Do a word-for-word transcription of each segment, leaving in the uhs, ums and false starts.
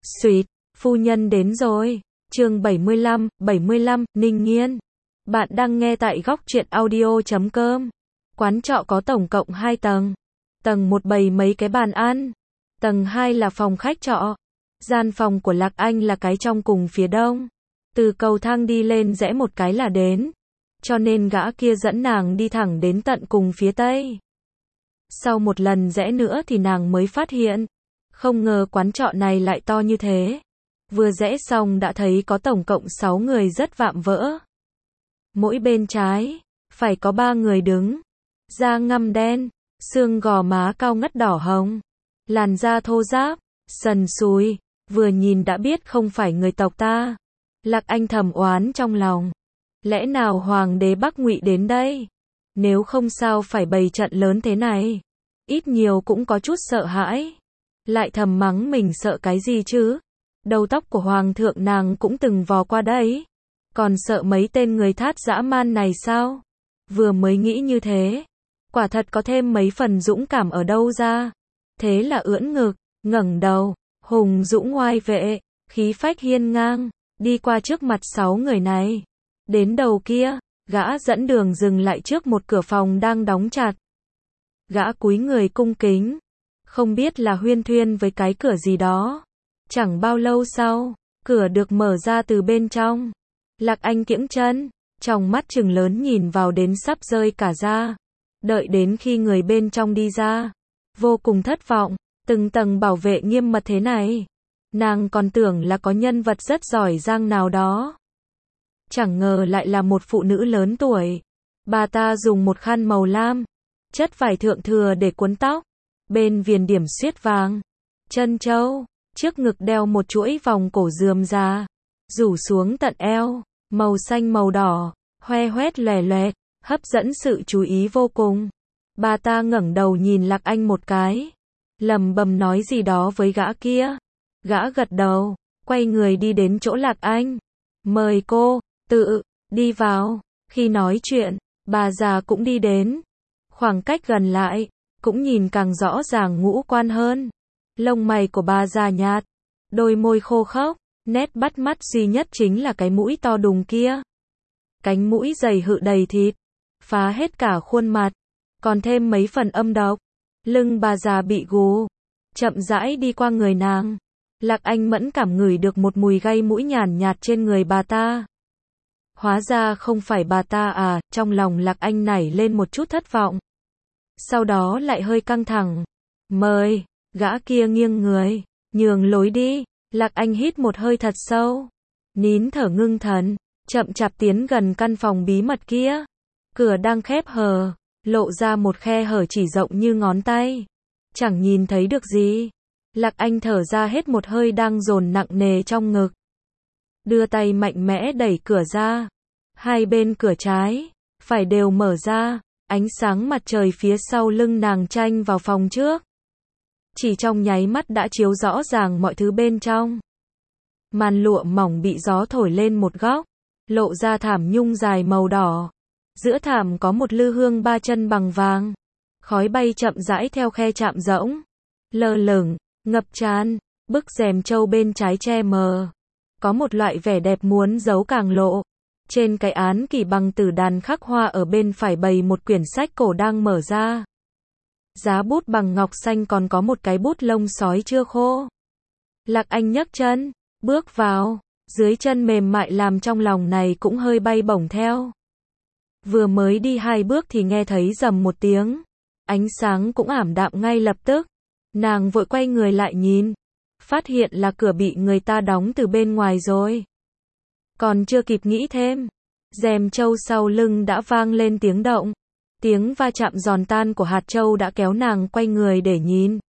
Xuyệt, phu nhân đến rồi. Chương bảy mươi lăm, bảy mươi lăm, Ninh Nghiên. Bạn đang nghe tại góc truyện audio chấm com. Quán trọ có tổng cộng hai tầng. Tầng một bày mấy cái bàn ăn. Tầng hai là phòng khách trọ. Gian phòng của Lạc Anh là cái trong cùng phía đông. Từ cầu thang đi lên rẽ một cái là đến. Cho nên gã kia dẫn nàng đi thẳng đến tận cùng phía tây. Sau một lần rẽ nữa thì nàng mới phát hiện. Không ngờ quán trọ này lại to như thế. Vừa rẽ xong đã thấy có tổng cộng sáu người rất vạm vỡ. Mỗi bên trái, phải có ba người đứng. Da ngăm đen, xương gò má cao ngất đỏ hồng. Làn da thô ráp, sần sùi, vừa nhìn đã biết không phải người tộc ta. Lạc Anh thầm oán trong lòng. Lẽ nào Hoàng đế Bắc Ngụy đến đây? Nếu không sao phải bày trận lớn thế này. Ít nhiều cũng có chút sợ hãi. Lại thầm mắng mình sợ cái gì chứ? Đầu tóc của Hoàng thượng nàng cũng từng vò qua đấy. Còn sợ mấy tên người thát dã man này sao? Vừa mới nghĩ như thế. Quả thật có thêm mấy phần dũng cảm ở đâu ra. Thế là ưỡn ngực, ngẩng đầu, hùng dũng oai vệ, khí phách hiên ngang, đi qua trước mặt sáu người này. Đến đầu kia, gã dẫn đường dừng lại trước một cửa phòng đang đóng chặt. Gã cúi người cung kính. Không biết là huyên thuyên với cái cửa gì đó. Chẳng bao lâu sau, cửa được mở ra từ bên trong. Lạc Anh kiễng chân, trong mắt trừng lớn nhìn vào đến sắp rơi cả ra. Đợi đến khi người bên trong đi ra, vô cùng thất vọng, từng tầng bảo vệ nghiêm mật thế này. Nàng còn tưởng là có nhân vật rất giỏi giang nào đó. Chẳng ngờ lại là một phụ nữ lớn tuổi. Bà ta dùng một khăn màu lam, chất vải thượng thừa để cuốn tóc. Bên viền điểm xuyết vàng, chân châu, trước ngực đeo một chuỗi vòng cổ rườm rà, rủ xuống tận eo, màu xanh màu đỏ, hoe hoét lòe loẹt, hấp dẫn sự chú ý vô cùng. Bà ta ngẩng đầu nhìn Lạc Anh một cái, lẩm bẩm nói gì đó với gã kia. Gã gật đầu, quay người đi đến chỗ Lạc Anh. Mời cô, tự, đi vào. Khi nói chuyện, bà già cũng đi đến. Khoảng cách gần lại, cũng nhìn càng rõ ràng ngũ quan hơn. Lông mày của bà già nhạt, đôi môi khô khốc, nét bắt mắt duy nhất chính là cái mũi to đùng kia. Cánh mũi dày hự đầy thịt, phá hết cả khuôn mặt, còn thêm mấy phần âm độc. Lưng bà già bị gù, chậm rãi đi qua người nàng. Lạc Anh mẫn cảm ngửi được một mùi gây mũi nhàn nhạt trên người bà ta. Hóa ra không phải bà ta à, trong lòng Lạc Anh nảy lên một chút thất vọng. Sau đó lại hơi căng thẳng. Mời, gã kia nghiêng người, nhường lối đi. Lạc Anh hít một hơi thật sâu, nín thở ngưng thần, chậm chạp tiến gần căn phòng bí mật kia. Cửa đang khép hờ, lộ ra một khe hở chỉ rộng như ngón tay. Chẳng nhìn thấy được gì. Lạc Anh thở ra hết một hơi đang dồn nặng nề trong ngực. Đưa tay mạnh mẽ đẩy cửa ra. Hai bên cửa trái, phải đều mở ra. Ánh sáng mặt trời phía sau lưng nàng tranh vào phòng trước. Chỉ trong nháy mắt đã chiếu rõ ràng mọi thứ bên trong. Màn lụa mỏng bị gió thổi lên một góc, lộ ra thảm nhung dài màu đỏ. Giữa thảm có một lư hương ba chân bằng vàng. Khói bay chậm rãi theo khe chạm rỗng. Lơ lửng, ngập tràn, bức rèm trâu bên trái che mờ. Có một loại vẻ đẹp muốn giấu càng lộ. Trên cái án kỷ bằng tử đàn khắc hoa ở bên phải bày một quyển sách cổ đang mở ra. Giá bút bằng ngọc xanh còn có một cái bút lông sói chưa khô. Lạc Anh nhấc chân, bước vào, dưới chân mềm mại làm trong lòng này cũng hơi bay bổng theo. Vừa mới đi hai bước thì nghe thấy rầm một tiếng. Ánh sáng cũng ảm đạm ngay lập tức. Nàng vội quay người lại nhìn. Phát hiện là cửa bị người ta đóng từ bên ngoài rồi. Còn chưa kịp nghĩ thêm, rèm trâu sau lưng đã vang lên tiếng động. Tiếng va chạm giòn tan của hạt trâu đã kéo nàng quay người để nhìn.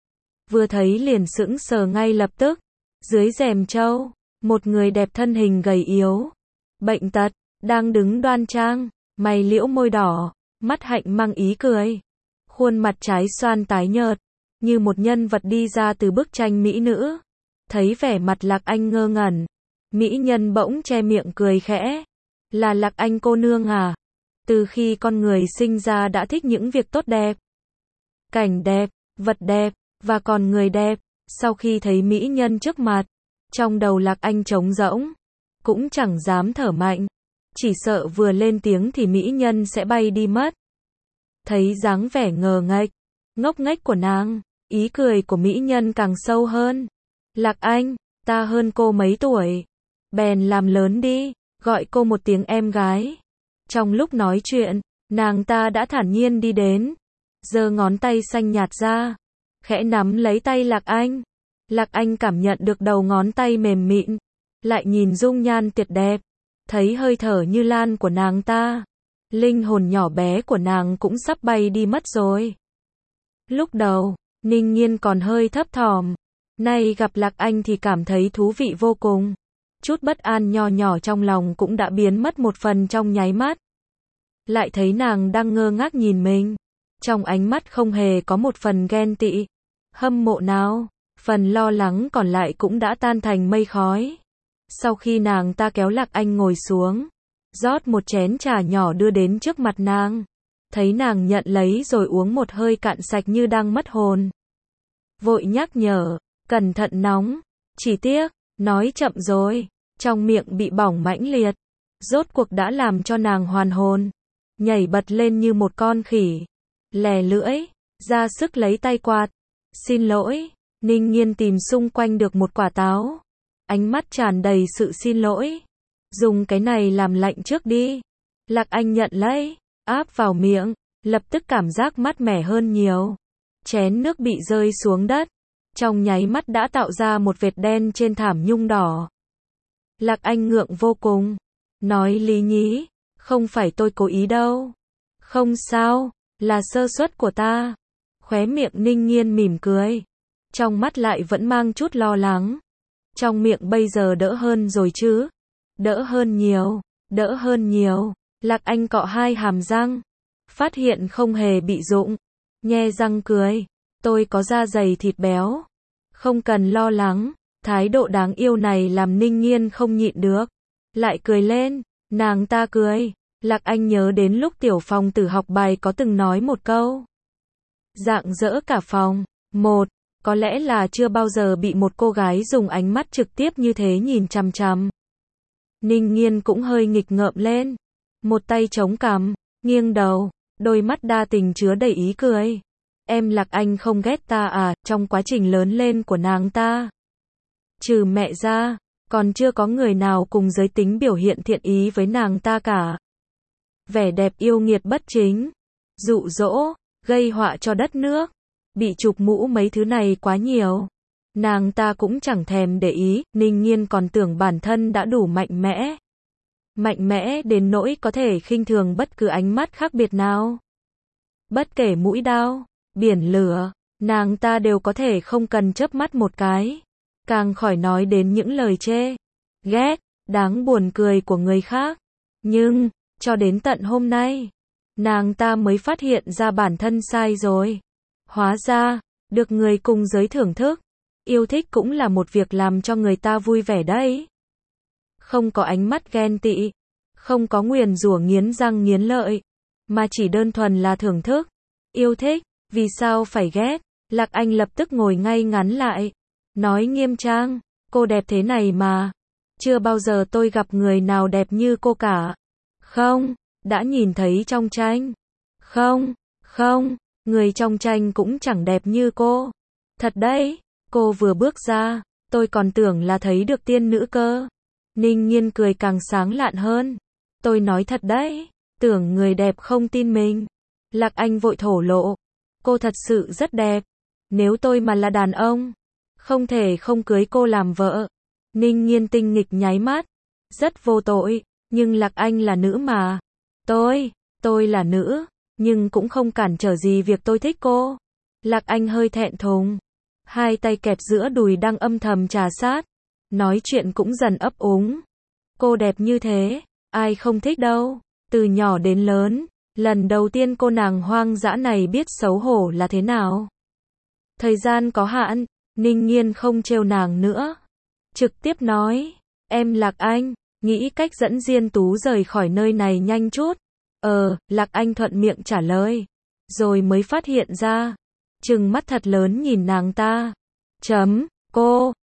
Vừa thấy liền sững sờ ngay lập tức. Dưới rèm trâu, một người đẹp thân hình gầy yếu, bệnh tật, đang đứng đoan trang, mày liễu môi đỏ, mắt hạnh mang ý cười. Khuôn mặt trái xoan tái nhợt, như một nhân vật đi ra từ bức tranh mỹ nữ. Thấy vẻ mặt Lạc Anh ngơ ngẩn. Mỹ nhân bỗng che miệng cười khẽ. Là Lạc Anh cô nương à? Từ khi con người sinh ra đã thích những việc tốt đẹp. Cảnh đẹp, vật đẹp, và còn người đẹp. Sau khi thấy mỹ nhân trước mặt, Trong đầu Lạc Anh trống rỗng, cũng chẳng dám thở mạnh, chỉ sợ vừa lên tiếng thì mỹ nhân sẽ bay đi mất. Thấy dáng vẻ ngờ nghệch, ngốc nghếch của nàng, ý cười của mỹ nhân càng sâu hơn. Lạc Anh, ta hơn cô mấy tuổi, bèn làm lớn đi, gọi cô một tiếng em gái. Trong lúc nói chuyện, nàng ta đã thản nhiên đi đến, giơ ngón tay xanh nhạt ra, khẽ nắm lấy tay Lạc Anh. Lạc Anh cảm nhận được đầu ngón tay mềm mịn, lại nhìn dung nhan tuyệt đẹp, thấy hơi thở như lan của nàng ta, linh hồn nhỏ bé của nàng cũng sắp bay đi mất rồi. Lúc đầu, Ninh Nhiên còn hơi thấp thỏm, nay gặp Lạc Anh thì cảm thấy thú vị vô cùng. Chút bất an nho nhỏ trong lòng cũng đã biến mất một phần trong nháy mắt. Lại thấy nàng đang ngơ ngác nhìn mình, trong ánh mắt không hề có một phần ghen tị, hâm mộ nào, phần lo lắng còn lại cũng đã tan thành mây khói. Sau khi nàng ta kéo Lạc Anh ngồi xuống, rót một chén trà nhỏ đưa đến trước mặt nàng, thấy nàng nhận lấy rồi uống một hơi cạn sạch như đang mất hồn. Vội nhắc nhở, cẩn thận nóng, chỉ tiếc, nói chậm rồi, trong miệng bị bỏng mãnh liệt, rốt cuộc đã làm cho nàng hoàn hồn, nhảy bật lên như một con khỉ, lè lưỡi, ra sức lấy tay quạt. Xin lỗi, Ninh Nhiên tìm xung quanh được một quả táo, ánh mắt tràn đầy sự xin lỗi. Dùng cái này làm lạnh trước đi. Lạc Anh nhận lấy, áp vào miệng, lập tức cảm giác mát mẻ hơn nhiều. Chén nước bị rơi xuống đất, trong nháy mắt đã tạo ra một vệt đen trên thảm nhung đỏ. Lạc Anh ngượng vô cùng, nói lý nhí, không phải tôi cố ý đâu. Không sao, là sơ suất của ta. Khóe miệng Ninh Nhiên mỉm cười, trong mắt lại vẫn mang chút lo lắng. Trong miệng bây giờ đỡ hơn rồi chứ? Đỡ hơn nhiều, đỡ hơn nhiều. Lạc Anh cọ hai hàm răng, phát hiện không hề bị rụng, nhe răng cười, tôi có da dày thịt béo, không cần lo lắng. Thái độ đáng yêu này làm Ninh Nhiên không nhịn được, lại cười lên. Nàng ta cười, Lạc Anh nhớ đến lúc Tiểu Phong Tử học bài có từng nói một câu rạng rỡ cả phòng. Một, có lẽ là chưa bao giờ bị một cô gái dùng ánh mắt trực tiếp như thế nhìn chằm chằm. Ninh Nhiên cũng hơi nghịch ngợm lên, một tay chống cằm, nghiêng đầu, đôi mắt đa tình chứa đầy ý cười. Em Lạc Anh không ghét ta à? Trong quá trình lớn lên của nàng ta, trừ mẹ ra, còn chưa có người nào cùng giới tính biểu hiện thiện ý với nàng ta cả. Vẻ đẹp yêu nghiệt bất chính, dụ dỗ, gây họa cho đất nước, bị chụp mũ mấy thứ này quá nhiều. Nàng ta cũng chẳng thèm để ý. Ninh Nhiên còn tưởng bản thân đã đủ mạnh mẽ. Mạnh mẽ đến nỗi có thể khinh thường bất cứ ánh mắt khác biệt nào. Bất kể mũi đao, biển lửa, nàng ta đều có thể không cần chớp mắt một cái. Càng khỏi nói đến những lời chê, ghét, đáng buồn cười của người khác. Nhưng, cho đến tận hôm nay, nàng ta mới phát hiện ra bản thân sai rồi. Hóa ra, được người cùng giới thưởng thức, yêu thích cũng là một việc làm cho người ta vui vẻ đấy. Không có ánh mắt ghen tị, không có nguyền rủa nghiến răng nghiến lợi, mà chỉ đơn thuần là thưởng thức, yêu thích. Vì sao phải ghét? Lạc Anh lập tức ngồi ngay ngắn lại, nói nghiêm trang, cô đẹp thế này mà, chưa bao giờ tôi gặp người nào đẹp như cô cả. Không, đã nhìn thấy trong tranh. Không, không, người trong tranh cũng chẳng đẹp như cô. Thật đấy, cô vừa bước ra, tôi còn tưởng là thấy được tiên nữ cơ. Ninh Nhiên cười càng sáng lạn hơn. Tôi nói thật đấy, tưởng người đẹp không tin mình. Lạc Anh vội thổ lộ, cô thật sự rất đẹp. Nếu tôi mà là đàn ông, không thể không cưới cô làm vợ. Ninh Nhiên tinh nghịch nháy mắt, rất vô tội, nhưng Lạc Anh là nữ mà. Tôi, tôi là nữ, nhưng cũng không cản trở gì việc tôi thích cô. Lạc Anh hơi thẹn thùng, hai tay kẹp giữa đùi đang âm thầm trà sát, nói chuyện cũng dần ấp úng. Cô đẹp như thế, ai không thích đâu. Từ nhỏ đến lớn, lần đầu tiên cô nàng hoang dã này biết xấu hổ là thế nào. Thời gian có hạn, Ninh Nhiên không trêu nàng nữa, trực tiếp nói, em Lạc Anh, nghĩ cách dẫn Diên Tú rời khỏi nơi này nhanh chút. Ờ, Lạc Anh thuận miệng trả lời, rồi mới phát hiện ra, trừng mắt thật lớn nhìn nàng ta. Chấm, cô,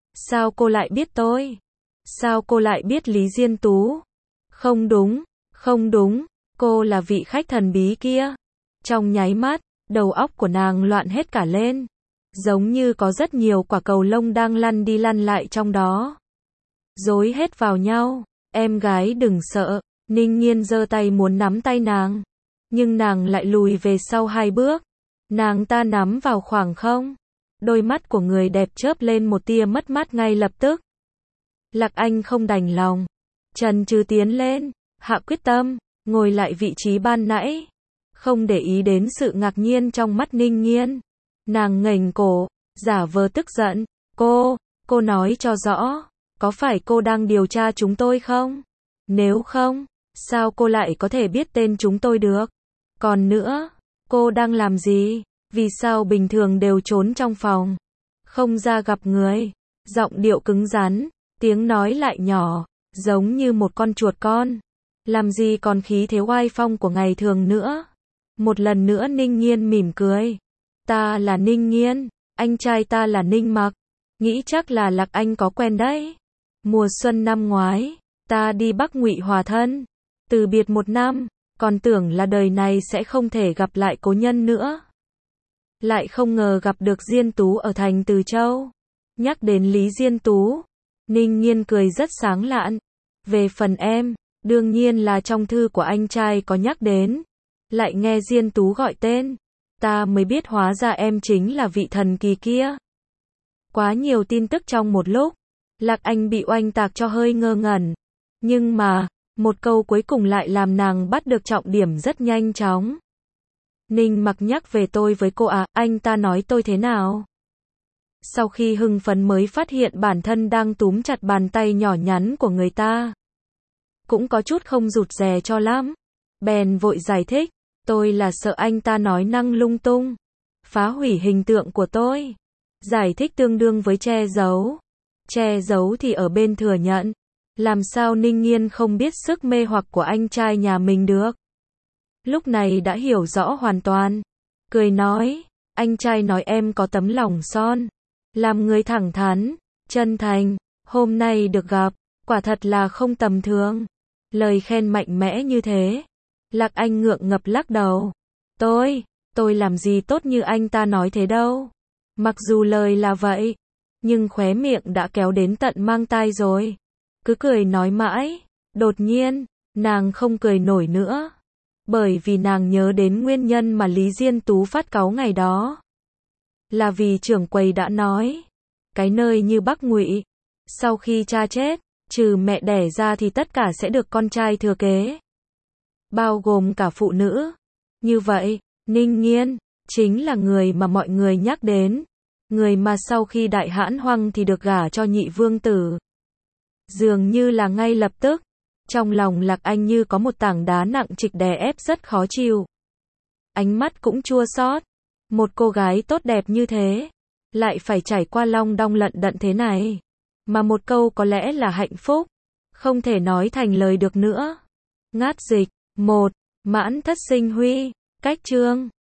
Sao cô lại biết tôi? Sao cô lại biết Lý Diên Tú? Không đúng, không đúng, cô là vị khách thần bí kia. Trong nháy mắt, đầu óc của nàng loạn hết cả lên. Giống như có rất nhiều quả cầu lông đang lăn đi lăn lại trong đó. Rối hết vào nhau. Em gái đừng sợ. Ninh Nhiên giơ tay muốn nắm tay nàng. Nhưng nàng lại lùi về sau hai bước. Nàng ta nắm vào khoảng không. Đôi mắt của người đẹp chớp lên một tia mất mát ngay lập tức. Lạc Anh không đành lòng. Trần trừ tiến lên. Hạ quyết tâm. Ngồi lại vị trí ban nãy. Không để ý đến sự ngạc nhiên trong mắt Ninh Nhiên. Nàng nghềnh cổ. Giả vờ tức giận. Cô, cô nói cho rõ. Có phải cô đang điều tra chúng tôi không? Nếu không, sao cô lại có thể biết tên chúng tôi được? Còn nữa, cô đang làm gì? Vì sao bình thường đều trốn trong phòng? Không ra gặp người. Giọng điệu cứng rắn, tiếng nói lại nhỏ, giống như một con chuột con. Làm gì còn khí thế oai phong của ngày thường nữa? Một lần nữa Ninh Nhiên mỉm cười. Ta là Ninh Nhiên, anh trai ta là Ninh Mặc. Nghĩ chắc là Lạc Anh có quen đấy. Mùa xuân năm ngoái, ta đi Bắc Ngụy hòa thân. Từ biệt một năm, còn tưởng là đời này sẽ không thể gặp lại cố nhân nữa. Lại không ngờ gặp được Diên Tú ở thành Từ Châu. Nhắc đến Lý Diên Tú, Ninh Nhiên cười rất sáng lạn. Về phần em, đương nhiên là trong thư của anh trai có nhắc đến. Lại nghe Diên Tú gọi tên, ta mới biết hóa ra em chính là vị thần kỳ kia. Quá nhiều tin tức trong một lúc, Lạc Anh bị oanh tạc cho hơi ngơ ngẩn. Nhưng mà, một câu cuối cùng lại làm nàng bắt được trọng điểm rất nhanh chóng. Ninh Mặc nhắc về tôi với cô à, anh ta nói tôi thế nào? Sau khi hưng phấn mới phát hiện bản thân đang túm chặt bàn tay nhỏ nhắn của người ta. Cũng có chút không rụt rè cho lắm. Bèn vội giải thích, tôi là sợ anh ta nói năng lung tung, phá hủy hình tượng của tôi. Giải thích tương đương với che giấu. Che giấu thì ở bên thừa nhận. Làm sao Ninh Nhiên không biết sức mê hoặc của anh trai nhà mình được? Lúc này đã hiểu rõ hoàn toàn. Cười nói, anh trai nói em có tấm lòng son. Làm người thẳng thắn, chân thành. Hôm nay được gặp, quả thật là không tầm thường. Lời khen mạnh mẽ như thế. Lạc Anh ngượng ngập lắc đầu. Tôi, tôi làm gì tốt như anh ta nói thế đâu. Mặc dù lời là vậy, nhưng khóe miệng đã kéo đến tận mang tai rồi. Cứ cười nói mãi. Đột nhiên, nàng không cười nổi nữa. Bởi vì nàng nhớ đến nguyên nhân mà Lý Diên Tú phát cáu ngày đó. Là vì trưởng quầy đã nói, cái nơi như Bắc Ngụy, sau khi cha chết, trừ mẹ đẻ ra thì tất cả sẽ được con trai thừa kế. Bao gồm cả phụ nữ. Như vậy, Ninh Nhiên chính là người mà mọi người nhắc đến. Người mà sau khi đại hãn hoang thì được gả cho nhị vương tử. Dường như là ngay lập tức, trong lòng Lạc Anh như có một tảng đá nặng trịch đè ép rất khó chịu. Ánh mắt cũng chua xót. Một cô gái tốt đẹp như thế, lại phải trải qua long đong lận đận thế này. Mà một câu có lẽ là hạnh phúc, không thể nói thành lời được nữa. Ngát dịch, một, mãn thất sinh huy, cách chương.